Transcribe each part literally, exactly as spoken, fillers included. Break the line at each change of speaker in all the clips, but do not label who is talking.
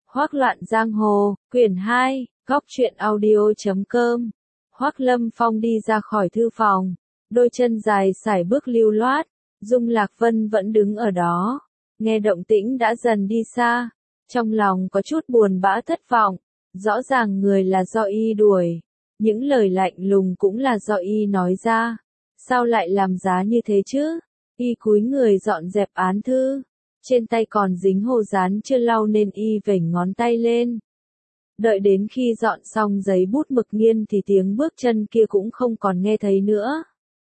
Hoác loạn giang hồ, quyển hai, góc truyện audio chấm com. Hoác Lâm Phong đi ra khỏi thư phòng, đôi chân dài sải bước lưu loát, Dung Lạc Vân vẫn đứng ở đó, nghe động tĩnh đã dần đi xa, trong lòng có chút buồn bã thất vọng, rõ ràng người là do y đuổi, những lời lạnh lùng cũng là do y nói ra, sao lại làm giá như thế chứ? Y cúi người dọn dẹp án thư, trên tay còn dính hồ dán chưa lau nên y vểnh ngón tay lên. Đợi đến khi dọn xong giấy bút mực nghiên thì tiếng bước chân kia cũng không còn nghe thấy nữa.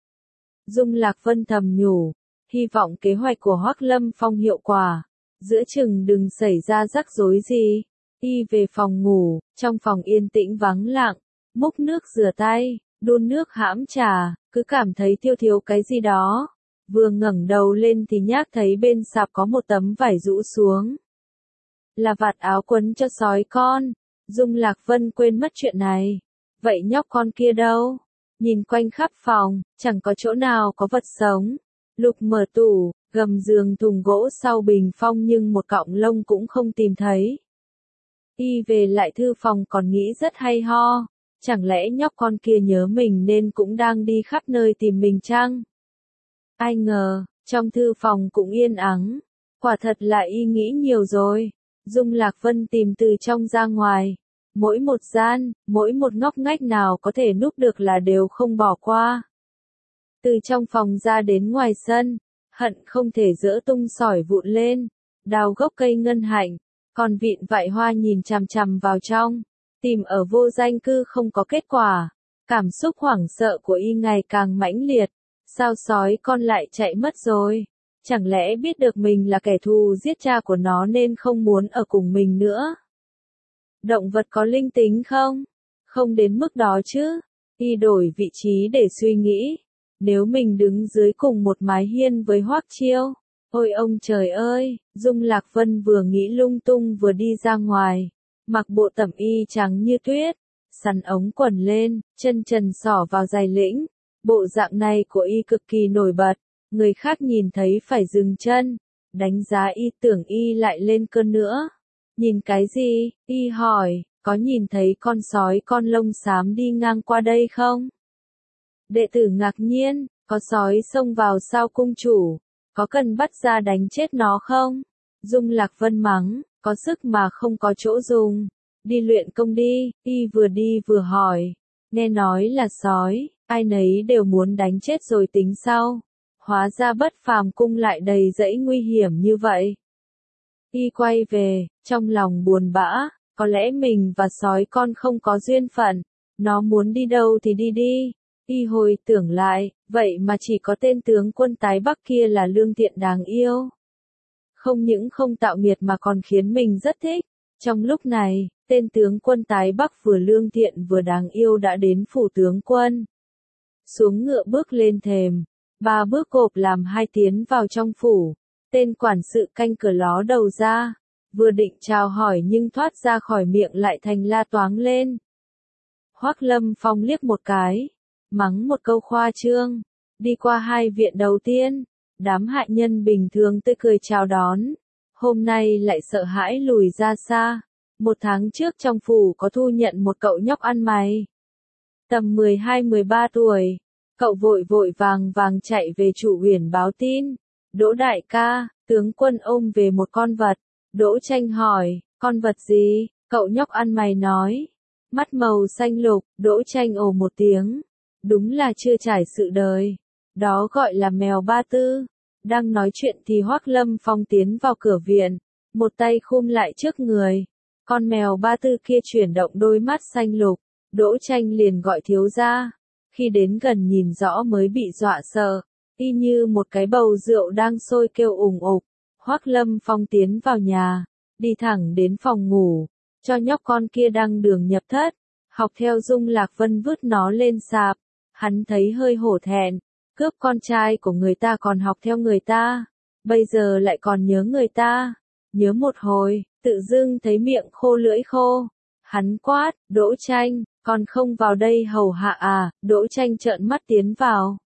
Dung Lạc Vân thầm nhủ, hy vọng kế hoạch của Hoác Lâm Phong hiệu quả, giữa chừng đừng xảy ra rắc rối gì. Y về phòng ngủ, trong phòng yên tĩnh vắng lặng, múc nước rửa tay, đun nước hãm trà, cứ cảm thấy thiếu thiếu cái gì đó. Vừa ngẩng đầu lên thì nhác thấy bên sạp có một tấm vải rũ xuống. Là vạt áo quấn cho sói con. Dung Lạc Vân quên mất chuyện này. Vậy nhóc con kia đâu? Nhìn quanh khắp phòng, chẳng có chỗ nào có vật sống. Lục mở tủ, gầm giường thùng gỗ sau bình phong nhưng một cọng lông cũng không tìm thấy. Y về lại thư phòng còn nghĩ rất hay ho. Chẳng lẽ nhóc con kia nhớ mình nên cũng đang đi khắp nơi tìm mình chăng? Ai ngờ, trong thư phòng cũng yên ắng. Quả thật là y nghĩ nhiều rồi. Dung Lạc Vân tìm từ trong ra ngoài. Mỗi một gian, mỗi một ngóc ngách nào có thể núp được là đều không bỏ qua. Từ trong phòng ra đến ngoài sân, hận không thể dỡ tung sỏi vụn lên, đào gốc cây ngân hạnh, còn vịn vại hoa nhìn chằm chằm vào trong, tìm ở vô danh cư không có kết quả. Cảm xúc hoảng sợ của y ngày càng mãnh liệt. Sao sói con lại chạy mất rồi? Chẳng lẽ biết được mình là kẻ thù giết cha của nó nên không muốn ở cùng mình nữa? Động vật có linh tính không? Không đến mức đó chứ. Y đổi vị trí để suy nghĩ. Nếu mình đứng dưới cùng một mái hiên với Hoắc Chiêu. Ôi ông trời ơi, Dung Lạc Vân vừa nghĩ lung tung vừa đi ra ngoài. Mặc bộ tẩm y trắng như tuyết. Sắn ống quần lên, chân trần xỏ vào giày lĩnh. Bộ dạng này của y cực kỳ nổi bật, người khác nhìn thấy phải dừng chân, đánh giá y tưởng y lại lên cơn nữa. Nhìn cái gì? Y hỏi, có nhìn thấy con sói con lông xám đi ngang qua đây không? Đệ tử ngạc nhiên, có sói xông vào sao cung chủ, có cần bắt ra đánh chết nó không? Dung Lạc Vân mắng, có sức mà không có chỗ dùng, đi luyện công đi. Y vừa đi vừa hỏi, nghe nói là sói. Ai nấy đều muốn đánh chết rồi tính sau. Hóa ra Bất Phàm cung lại đầy rẫy nguy hiểm như vậy. Y quay về, trong lòng buồn bã, có lẽ mình và sói con không có duyên phận. Nó muốn đi đâu thì đi đi. Y hồi tưởng lại, vậy mà chỉ có tên tướng quân tái Bắc kia là lương thiện đáng yêu. Không những không tạo nghiệt mà còn khiến mình rất thích. Trong lúc này, tên tướng quân tái Bắc vừa lương thiện vừa đáng yêu đã đến phủ tướng quân. Xuống ngựa bước lên thềm, ba bước gộp làm hai tiến vào trong phủ, tên quản sự canh cửa ló đầu ra, vừa định chào hỏi nhưng thoát ra khỏi miệng lại thành la toáng lên. Hoác Lâm Phong liếc một cái, mắng một câu khoa trương, đi qua hai viện đầu tiên, đám hạ nhân bình thường tươi cười chào đón, hôm nay lại sợ hãi lùi ra xa, một tháng trước trong phủ có thu nhận một cậu nhóc ăn mày. Tầm mười hai mười ba tuổi, cậu vội vội vàng vàng chạy về Trụ Huyền báo tin. Đỗ đại ca, tướng quân ôm về một con vật. Đỗ Tranh hỏi, con vật gì? Cậu nhóc ăn mày nói. Mắt màu xanh lục, Đỗ Tranh ồ một tiếng. Đúng là chưa trải sự đời. Đó gọi là mèo Ba Tư. Đang nói chuyện thì Hoác Lâm Phong tiến vào cửa viện. Một tay khum lại trước người. Con mèo Ba Tư kia chuyển động đôi mắt xanh lục. Đỗ Tranh liền gọi thiếu gia. Khi đến gần nhìn rõ mới bị dọa sợ, y như một cái bầu rượu đang sôi kêu ùng ục. Hoác Lâm Phong tiến vào nhà, đi thẳng đến phòng ngủ, cho nhóc con kia đang đường nhập thất, học theo Dung Lạc Vân vứt nó lên sạp. Hắn thấy hơi hổ thẹn, cướp con trai của người ta còn học theo người ta, bây giờ lại còn nhớ người ta. Nhớ một hồi, tự dưng thấy miệng khô lưỡi khô. Hắn quát, Đỗ Tranh, còn không vào đây hầu hạ à? Đỗ Tranh trợn mắt tiến vào.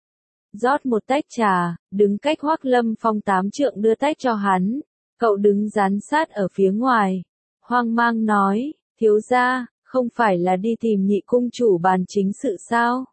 Rót một tách trà, đứng cách Hoác Lâm Phong tám trượng đưa tách cho hắn. Cậu đứng dán sát ở phía ngoài. hoang mang nói, thiếu gia, không phải là đi tìm nhị cung chủ bàn chính sự sao?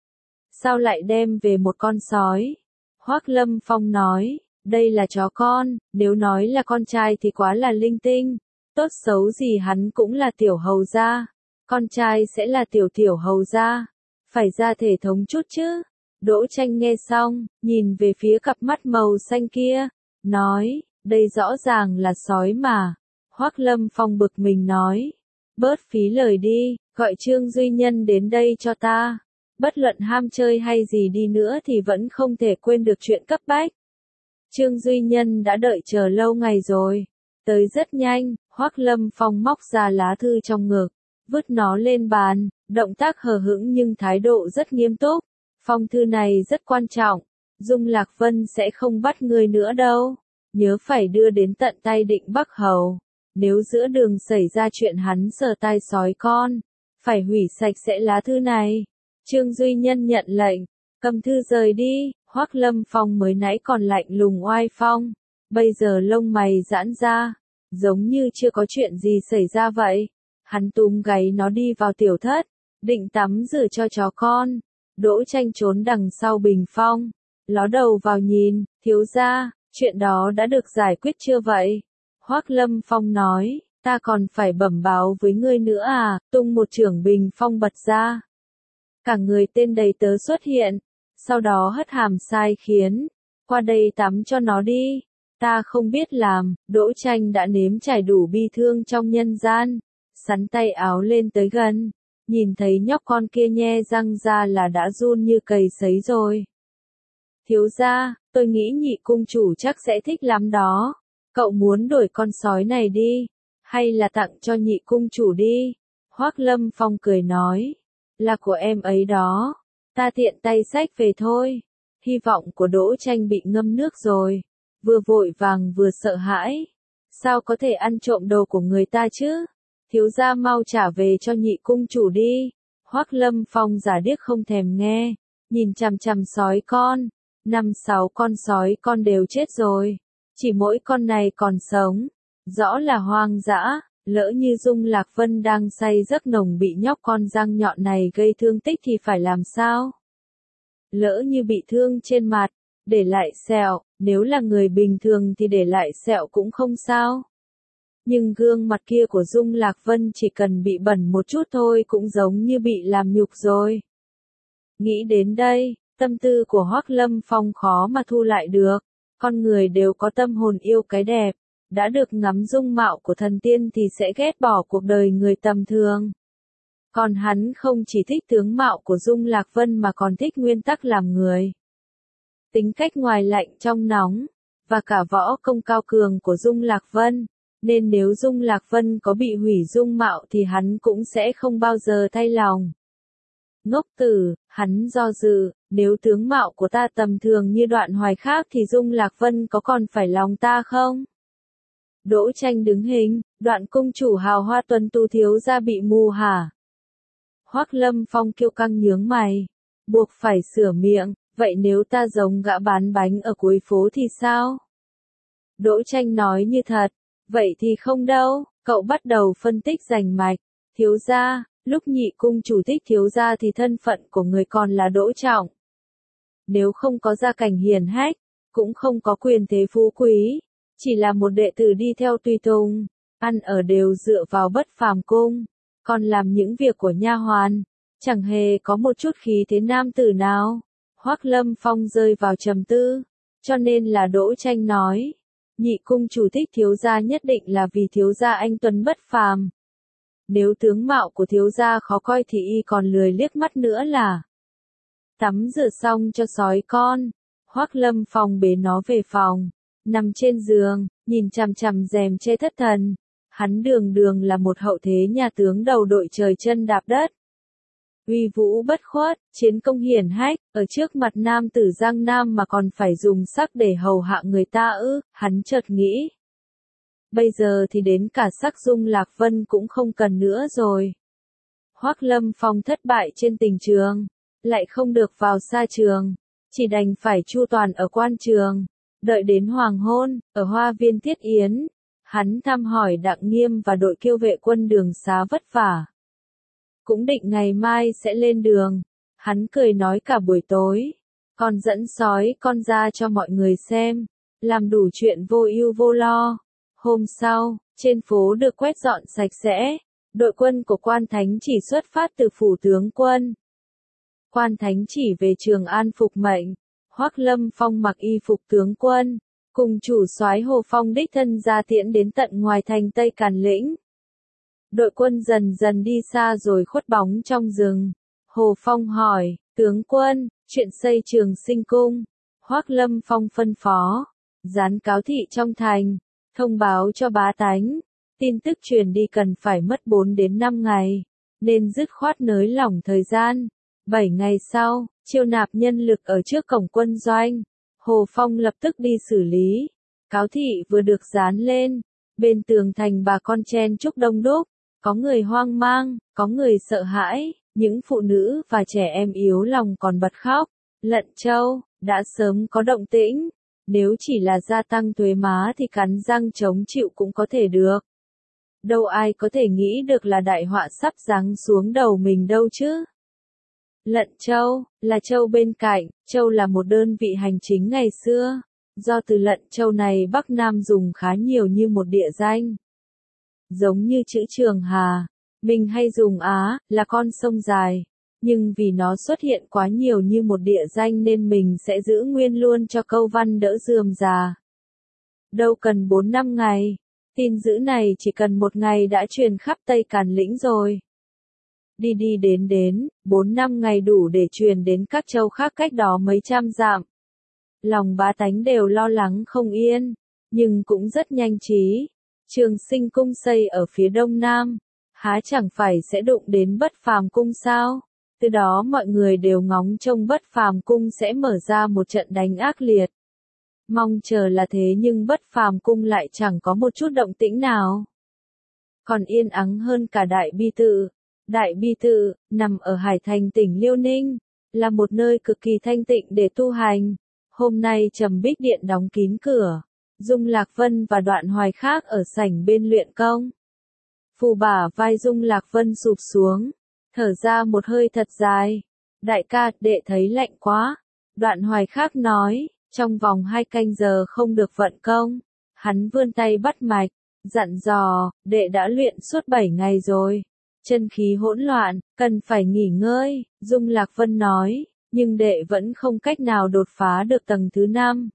Sao lại đem về một con sói? Hoắc Lâm Phong nói, đây là chó con, nếu nói là con trai thì quá là linh tinh, tốt xấu gì hắn cũng là tiểu hầu gia, con trai sẽ là tiểu tiểu hầu gia, phải ra thể thống chút chứ. Đỗ Tranh nghe xong, nhìn về phía cặp mắt màu xanh kia, nói, đây rõ ràng là sói mà. Hoắc Lâm Phong bực mình nói, bớt phí lời đi, gọi Trương Duy Nhân đến đây cho ta. Bất luận ham chơi hay gì đi nữa thì vẫn không thể quên được chuyện cấp bách. Trương Duy Nhân đã đợi chờ lâu ngày rồi. Tới rất nhanh, Hoắc Lâm Phong móc ra lá thư trong ngực, vứt nó lên bàn, động tác hờ hững nhưng thái độ rất nghiêm túc. Phong thư này rất quan trọng, Dung Lạc Vân sẽ không bắt ngươi nữa đâu. Nhớ phải đưa đến tận tay Định Bắc Hầu. Nếu giữa đường xảy ra chuyện hắn sờ tai sói con, phải hủy sạch sẽ lá thư này. Trương Duy Nhân nhận lệnh, cầm thư rời đi. Hoắc Lâm Phong mới nãy còn lạnh lùng oai phong, bây giờ lông mày giãn ra, giống như chưa có chuyện gì xảy ra vậy. Hắn túm gáy nó đi vào tiểu thất, định tắm rửa cho chó con. Đỗ Tranh trốn đằng sau bình phong, ló đầu vào nhìn, thiếu gia, chuyện đó đã được giải quyết chưa vậy? Hoắc Lâm Phong nói, ta còn phải bẩm báo với ngươi nữa à, tung một chưởng bình phong bật ra. Cả người tên đầy tớ xuất hiện, sau đó hất hàm sai khiến, qua đây tắm cho nó đi. Ta không biết làm, Đỗ Tranh đã nếm trải đủ bi thương trong nhân gian, sắn tay áo lên tới gần, nhìn thấy nhóc con kia nhe răng ra là đã run như cầy sấy rồi. Thiếu gia, tôi nghĩ nhị cung chủ chắc sẽ thích lắm đó. Cậu muốn đổi con sói này đi, hay là tặng cho nhị cung chủ đi? Hoắc Lâm Phong cười nói, là của em ấy đó, ta tiện tay xách về thôi. Hy vọng của Đỗ Tranh bị ngâm nước rồi, vừa vội vàng vừa sợ hãi. Sao có thể ăn trộm đồ của người ta chứ? Thiếu gia mau trả về cho nhị cung chủ đi. Hoắc Lâm Phong giả điếc không thèm nghe, nhìn chằm chằm sói con, năm sáu con sói con đều chết rồi, chỉ mỗi con này còn sống, rõ là hoang dã. Lỡ như Dung Lạc Vân đang say giấc nồng bị nhóc con răng nhọn này gây thương tích thì phải làm sao? Lỡ như bị thương trên mặt, để lại sẹo, nếu là người bình thường thì để lại sẹo cũng không sao. Nhưng gương mặt kia của Dung Lạc Vân chỉ cần bị bẩn một chút thôi cũng giống như bị làm nhục rồi. Nghĩ đến đây, tâm tư của Hoắc Lâm Phong khó mà thu lại được. Con người đều có tâm hồn yêu cái đẹp, đã được ngắm dung mạo của thần tiên thì sẽ ghét bỏ cuộc đời người tầm thường. Còn hắn không chỉ thích tướng mạo của Dung Lạc Vân mà còn thích nguyên tắc làm người. Tính cách ngoài lạnh trong nóng, và cả võ công cao cường của Dung Lạc Vân, nên nếu Dung Lạc Vân có bị hủy dung mạo thì hắn cũng sẽ không bao giờ thay lòng. Ngốc tử, hắn do dự, nếu tướng mạo của ta tầm thường như Đoạn Hoài khác thì Dung Lạc Vân có còn phải lòng ta không? Đỗ Tranh đứng hình, Đoạn cung chủ hào hoa tuấn tu thiếu gia bị mù hả? Hoắc Lâm Phong kiêu căng nhướng mày, buộc phải sửa miệng, vậy nếu ta giống gã bán bánh ở cuối phố thì sao? Đỗ Tranh nói như thật, vậy thì không đâu, cậu bắt đầu phân tích rành mạch, thiếu gia, lúc nhị cung chủ thích thiếu gia thì thân phận của người còn là Đỗ Trọng. Nếu không có gia cảnh hiển hách, cũng không có quyền thế phú quý, chỉ là một đệ tử đi theo tùy tùng, ăn ở đều dựa vào Bất Phàm cung, còn làm những việc của nha hoàn, chẳng hề có một chút khí thế nam tử nào. Hoắc Lâm Phong rơi vào trầm tư, cho nên là Đỗ Tranh nói, nhị cung chủ thích thiếu gia nhất định là vì thiếu gia anh tuấn bất phàm. Nếu tướng mạo của thiếu gia khó coi thì y còn lười liếc mắt nữa là. Tắm rửa xong cho sói con, Hoắc Lâm Phong bế nó về phòng, nằm trên giường, nhìn chằm chằm rèm che thất thần. Hắn đường đường là một hậu thế nhà tướng đầu đội trời chân đạp đất. Uy vũ bất khuất, chiến công hiển hách, ở trước mặt nam tử Giang Nam mà còn phải dùng sắc để hầu hạ người ta ư, hắn chợt nghĩ. Bây giờ thì đến cả sắc Dung Lạc Vân cũng không cần nữa rồi. Hoắc Lâm Phong thất bại trên tình trường, lại không được vào sa trường, chỉ đành phải chu toàn ở quan trường, đợi đến hoàng hôn, ở hoa viên Tiết Yến. Hắn thăm hỏi Đặng Nghiêm và đội Kiêu vệ quân đường xá vất vả. Cũng định ngày mai sẽ lên đường. Hắn cười nói cả buổi tối. Còn dẫn sói con ra cho mọi người xem. Làm đủ chuyện vô ưu vô lo. Hôm sau, trên phố được quét dọn sạch sẽ. Đội quân của Quan Thánh chỉ xuất phát từ phủ tướng quân. Quan Thánh chỉ về Trường An phục mệnh. Hoắc Lâm Phong mặc y phục tướng quân, cùng chủ soái Hồ Phong đích thân ra tiễn đến tận ngoài thành Tây Càn Lĩnh. Đội quân dần dần đi xa rồi khuất bóng trong rừng. Hồ Phong hỏi, tướng quân, chuyện xây Trường Sinh Cung. Hoắc Lâm Phong phân phó, dán cáo thị trong thành, thông báo cho bá tánh. Tin tức truyền đi cần phải mất bốn đến năm ngày, nên dứt khoát nới lỏng thời gian. bảy ngày sau, chiêu nạp nhân lực ở trước cổng quân doanh. Hồ Phong lập tức đi xử lý. Cáo thị vừa được dán lên. Bên tường thành bà con chen chúc đông đúc. Có người hoang mang, có người sợ hãi. Những phụ nữ và trẻ em yếu lòng còn bật khóc. Lận Châu, đã sớm có động tĩnh. Nếu chỉ là gia tăng thuế má thì cắn răng chống chịu cũng có thể được. Đâu ai có thể nghĩ được là đại họa sắp giáng xuống đầu mình đâu chứ. Lận Châu, là Châu bên cạnh, Châu là một đơn vị hành chính ngày xưa. Do từ Lận Châu này Bắc Nam dùng khá nhiều như một địa danh. Giống như chữ Trường Hà, mình hay dùng Á, là con sông dài. Nhưng vì nó xuất hiện quá nhiều như một địa danh nên mình sẽ giữ nguyên luôn cho câu văn đỡ rườm rà. Đâu cần bốn năm ngày, tin dữ này chỉ cần một ngày đã truyền khắp Tây Càn Lĩnh rồi. Đi đi đến đến, bốn năm ngày đủ để truyền đến các châu khác cách đó mấy trăm dặm. Lòng bá tánh đều lo lắng không yên, nhưng cũng rất nhanh trí. Trường Sinh Cung xây ở phía đông nam, há chẳng phải sẽ đụng đến Bất Phàm Cung sao? Từ đó mọi người đều ngóng trông Bất Phàm Cung sẽ mở ra một trận đánh ác liệt. Mong chờ là thế nhưng Bất Phàm Cung lại chẳng có một chút động tĩnh nào. Còn yên ắng hơn cả Đại Bi Tự. Đại Bi Tự, nằm ở Hải Thành tỉnh Liêu Ninh, là một nơi cực kỳ thanh tịnh để tu hành. Hôm nay Trầm Bích Điện đóng kín cửa, Dung Lạc Vân và Đoạn Hoài Khác ở sảnh bên luyện công. Phù bả vai Dung Lạc Vân sụp xuống, thở ra một hơi thật dài. Đại ca, đệ thấy lạnh quá. Đoạn Hoài Khác nói, trong vòng hai canh giờ không được vận công. Hắn vươn tay bắt mạch, dặn dò, đệ đã luyện suốt bảy ngày rồi. Chân khí hỗn loạn, cần phải nghỉ ngơi, Dung Lạc Vân nói, nhưng đệ vẫn không cách nào đột phá được tầng thứ năm.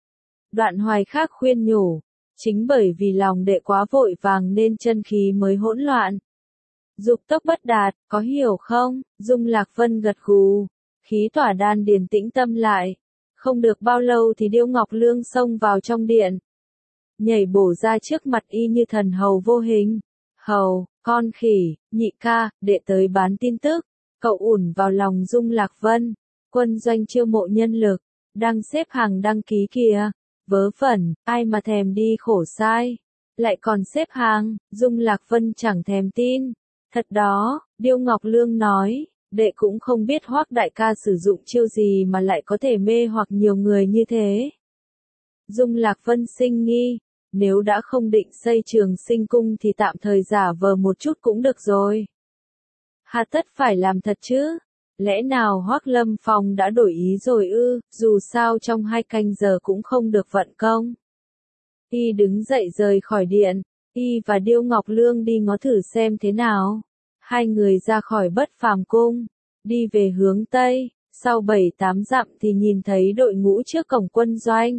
Đoạn Hoài Khác khuyên nhủ, chính bởi vì lòng đệ quá vội vàng nên chân khí mới hỗn loạn. Dục tốc bất đạt, có hiểu không? Dung Lạc Vân gật gù, khí tỏa đan điền tĩnh tâm lại. Không được bao lâu thì Điêu Ngọc Lương xông vào trong điện. Nhảy bổ ra trước mặt y như thần hầu vô hình. Hầu, con khỉ, nhị ca, đệ tới bán tin tức. Cậu ủn vào lòng Dung Lạc Vân. Quân doanh chiêu mộ nhân lực, đang xếp hàng đăng ký kìa. Vớ vẩn, ai mà thèm đi khổ sai. Lại còn xếp hàng, Dung Lạc Vân chẳng thèm tin. Thật đó, Điêu Ngọc Lương nói, đệ cũng không biết Hoắc đại ca sử dụng chiêu gì mà lại có thể mê hoặc nhiều người như thế. Dung Lạc Vân sinh nghi, nếu đã không định xây Trường Sinh Cung thì tạm thời giả vờ một chút cũng được rồi. Hà tất phải làm thật chứ? Lẽ nào Hoắc Lâm Phong đã đổi ý rồi ư? Dù sao trong hai canh giờ cũng không được vận công. Y đứng dậy rời khỏi điện, Y và Điêu Ngọc Lương đi ngó thử xem thế nào. Hai người ra khỏi Bất Phàm Cung, đi về hướng Tây, sau bảy tám dặm thì nhìn thấy đội ngũ trước cổng quân doanh.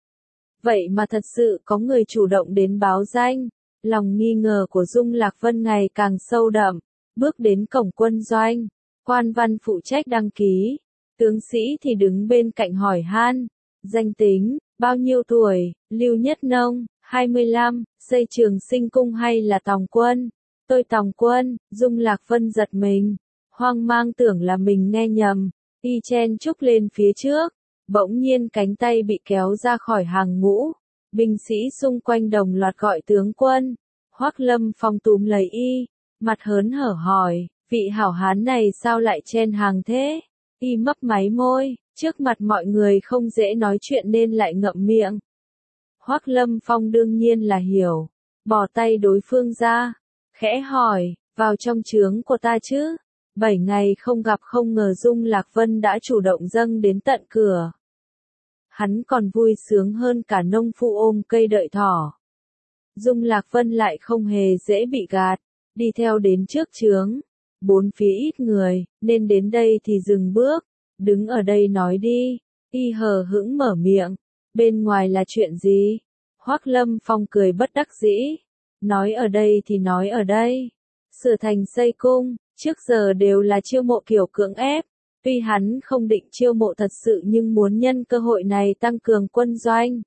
Vậy mà thật sự có người chủ động đến báo danh, lòng nghi ngờ của Dung Lạc Vân ngày càng sâu đậm, bước đến cổng quân doanh, quan văn phụ trách đăng ký, tướng sĩ thì đứng bên cạnh hỏi han, danh tính, bao nhiêu tuổi, Lưu Nhất Nông, hai mươi lăm, xây Trường Sinh Cung hay là tòng quân? Tôi tòng quân. Dung Lạc Vân giật mình, hoang mang tưởng là mình nghe nhầm, y chen chúc lên phía trước, bỗng nhiên cánh tay bị kéo ra khỏi hàng ngũ, binh sĩ xung quanh đồng loạt gọi tướng quân. Hoắc Lâm Phong túm lấy y, mặt hớn hở hỏi, vị hảo hán này sao lại chen hàng thế? Y mấp máy môi, trước mặt mọi người không dễ nói chuyện nên lại ngậm miệng. Hoắc Lâm Phong đương nhiên là hiểu, bỏ tay đối phương ra, khẽ hỏi, vào trong trướng của ta chứ? Bảy ngày không gặp không ngờ Dung Lạc Vân đã chủ động dâng đến tận cửa. Hắn còn vui sướng hơn cả nông phu ôm cây đợi thỏ. Dung Lạc Vân lại không hề dễ bị gạt, đi theo đến trước trướng. Bốn phía ít người, nên đến đây thì dừng bước, đứng ở đây nói đi. Y hờ hững mở miệng, bên ngoài là chuyện gì? Hoắc Lâm Phong cười bất đắc dĩ, nói ở đây thì nói ở đây. Sửa thành xây cung, trước giờ đều là chiêu mộ kiểu cưỡng ép. Tuy hắn không định chiêu mộ thật sự nhưng muốn nhân cơ hội này tăng cường quân doanh.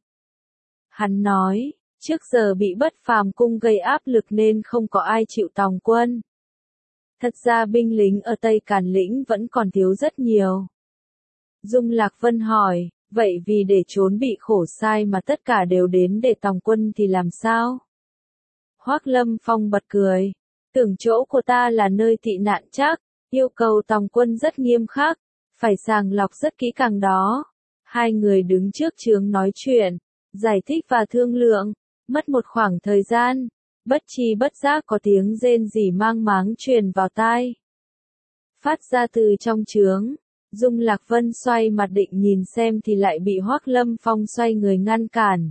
Hắn nói, trước giờ bị Bất Phàm cung gây áp lực nên không có ai chịu tòng quân. Thật ra binh lính ở Tây Càn Lĩnh vẫn còn thiếu rất nhiều. Dung Lạc Vân hỏi, vậy vì để trốn bị khổ sai mà tất cả đều đến để tòng quân thì làm sao? Hoắc Lâm Phong bật cười, tưởng chỗ của ta là nơi tị nạn chắc, yêu cầu tòng quân rất nghiêm khắc, phải sàng lọc rất kỹ càng đó. Hai người đứng trước trướng nói chuyện, giải thích và thương lượng, mất một khoảng thời gian, bất chi bất giác có tiếng rên rỉ mang máng truyền vào tai. Phát ra từ trong trướng, Dung Lạc Vân xoay mặt định nhìn xem thì lại bị Hoắc Lâm Phong xoay người ngăn cản.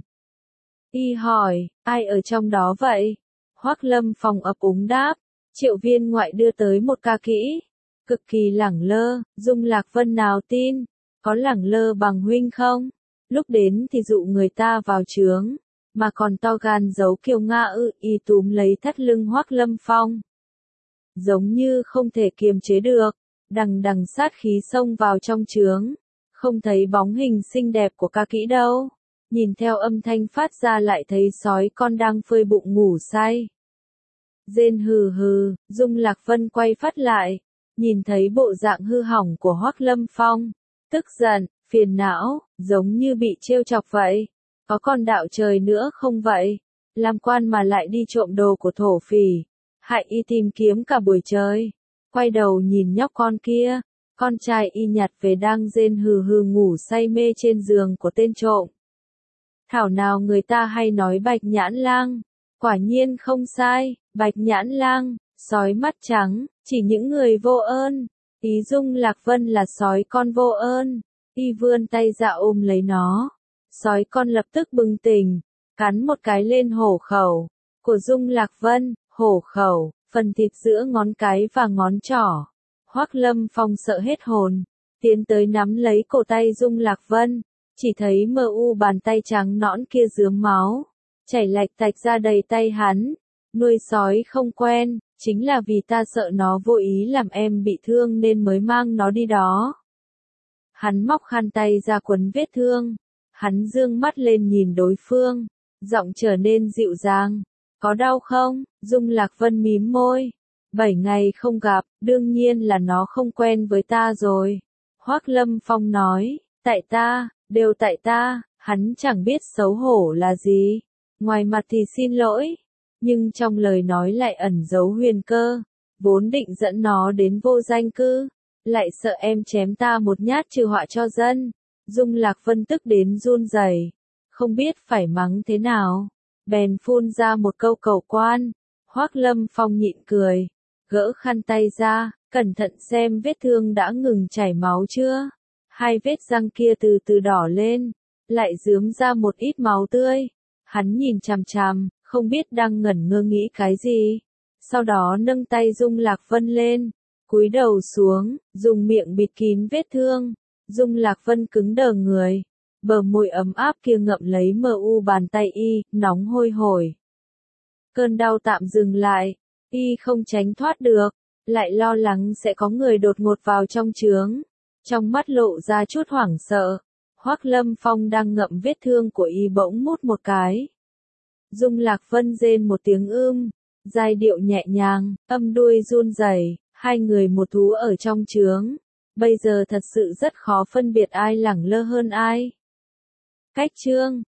Y hỏi, ai ở trong đó vậy? Hoắc Lâm Phong ấp úng đáp, Triệu Viên ngoại đưa tới một ca kỹ, cực kỳ lẳng lơ. Dung Lạc Vân nào tin, có lẳng lơ bằng huynh không? Lúc đến thì dụ người ta vào trướng, mà còn to gan giấu kiêu ngạo ư? Y túm lấy thắt lưng Hoắc Lâm Phong, giống như không thể kiềm chế được, đằng đằng sát khí xông vào trong trướng, không thấy bóng hình xinh đẹp của ca kỹ đâu. Nhìn theo âm thanh phát ra lại thấy sói con đang phơi bụng ngủ say. Rên hừ hừ, Dung Lạc Vân quay phát lại, nhìn thấy bộ dạng hư hỏng của Hoắc Lâm Phong, tức giận, phiền não, giống như bị trêu chọc vậy. Có con đạo trời nữa không vậy? Làm quan mà lại đi trộm đồ của thổ phỉ, hại y tìm kiếm cả buổi trời. Quay đầu nhìn nhóc con kia, con trai y nhặt về đang rên hừ hừ ngủ say mê trên giường của tên trộm. Thảo nào người ta hay nói Bạch Nhãn Lang, quả nhiên không sai, Bạch Nhãn Lang, sói mắt trắng, chỉ những người vô ơn. Ý Dung Lạc Vân là sói con vô ơn, y vươn tay ra ôm lấy nó. Sói con lập tức bừng tỉnh, cắn một cái lên hổ khẩu của Dung Lạc Vân, hổ khẩu, phần thịt giữa ngón cái và ngón trỏ. Hoắc Lâm Phong sợ hết hồn, tiến tới nắm lấy cổ tay Dung Lạc Vân, chỉ thấy mờ u bàn tay trắng nõn kia rướm máu, chảy lạch tạch ra đầy tay hắn. Nuôi sói không quen, chính là vì ta sợ nó vô ý làm em bị thương nên mới mang nó đi đó. Hắn móc khăn tay ra quấn vết thương, hắn dương mắt lên nhìn đối phương, giọng trở nên dịu dàng. Có đau không? Dung Lạc Vân mím môi. Bảy ngày không gặp, đương nhiên là nó không quen với ta rồi. Hoắc Lâm Phong nói, tại ta, đều tại ta. Hắn chẳng biết xấu hổ là gì. Ngoài mặt thì xin lỗi, nhưng trong lời nói lại ẩn giấu huyền cơ. Vốn định dẫn nó đến vô danh cư, lại sợ em chém ta một nhát trừ họa cho dân. Dung Lạc Vân tức đến run rẩy, không biết phải mắng thế nào, bèn phun ra một câu cầu quan. Hoắc Lâm Phong nhịn cười, gỡ khăn tay ra, cẩn thận xem vết thương đã ngừng chảy máu chưa. Hai vết răng kia từ từ đỏ lên, lại rướm ra một ít máu tươi. Hắn nhìn chằm chằm, không biết đang ngẩn ngơ nghĩ cái gì. Sau đó nâng tay Dung Lạc Vân lên, cúi đầu xuống, dùng miệng bịt kín vết thương. Dung Lạc Vân cứng đờ người, bờ môi ấm áp kia ngậm lấy mờ u bàn tay y, nóng hôi hổi. Cơn đau tạm dừng lại, y không tránh thoát được, lại lo lắng sẽ có người đột ngột vào trong trướng. Trong mắt lộ ra chút hoảng sợ, Hoắc Lâm Phong đang ngậm vết thương của y bỗng mút một cái. Dung Lạc Vân rên một tiếng ưm, giai điệu nhẹ nhàng, âm đuôi run rẩy, hai người một thú ở trong trướng. Bây giờ thật sự rất khó phân biệt ai lẳng lơ hơn ai. Cách chương